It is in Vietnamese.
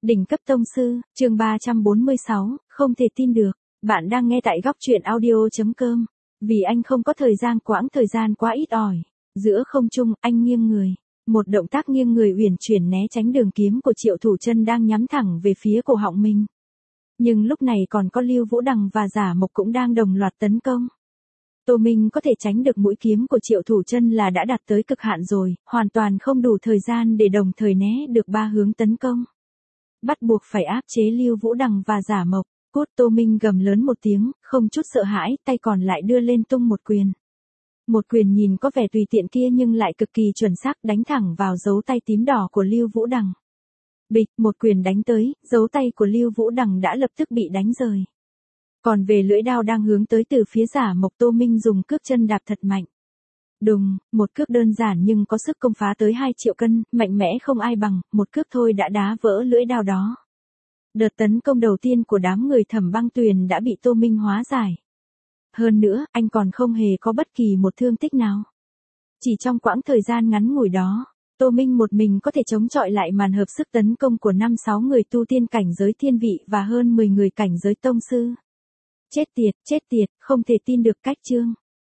Đỉnh cấp tông sư, chương 346, không thể tin được. Bạn đang nghe tại góc truyện audio.com. Vì anh không có thời gian, quãng thời gian quá ít ỏi. Giữa không trung, anh nghiêng người. Một động tác nghiêng người uyển chuyển né tránh đường kiếm của Triệu Thủ Chân đang nhắm thẳng về phía cổ họng mình. Nhưng lúc này còn có Lưu Vũ Đằng và Giả Mộc cũng đang đồng loạt tấn công. Tô Minh có thể tránh được mũi kiếm của Triệu Thủ Chân là đã đạt tới cực hạn rồi, hoàn toàn không đủ thời gian để đồng thời né được ba hướng tấn công. Bắt buộc phải áp chế Lưu Vũ Đằng và Giả Mộc. Cút! Tô Minh gầm lớn một tiếng, không chút sợ hãi, tay còn lại đưa lên tung một quyền. Một quyền nhìn có vẻ tùy tiện kia nhưng lại cực kỳ chuẩn xác, đánh thẳng vào dấu tay tím đỏ của Lưu Vũ Đằng. Bịch! Một quyền đánh tới, dấu tay của Lưu Vũ Đằng đã lập tức bị đánh rời. Còn về lưỡi đao đang hướng tới từ phía Giả Mộc, Tô Minh dùng cước chân đạp thật mạnh. Đùng! Một cước đơn giản nhưng có sức công phá tới 2 triệu cân, mạnh mẽ không ai bằng, một cước thôi đã đá vỡ lưỡi đao đó. Đợt tấn công đầu tiên của đám người Thẩm Băng Tuyền đã bị Tô Minh hóa giải. Hơn nữa, anh còn không hề có bất kỳ một thương tích nào. Chỉ trong quãng thời gian ngắn ngủi đó, Tô Minh một mình có thể chống chọi lại màn hợp sức tấn công của 5-6 người tu tiên cảnh giới thiên vị và hơn 10 người cảnh giới tông sư. Chết tiệt, không thể tin được. Cách chương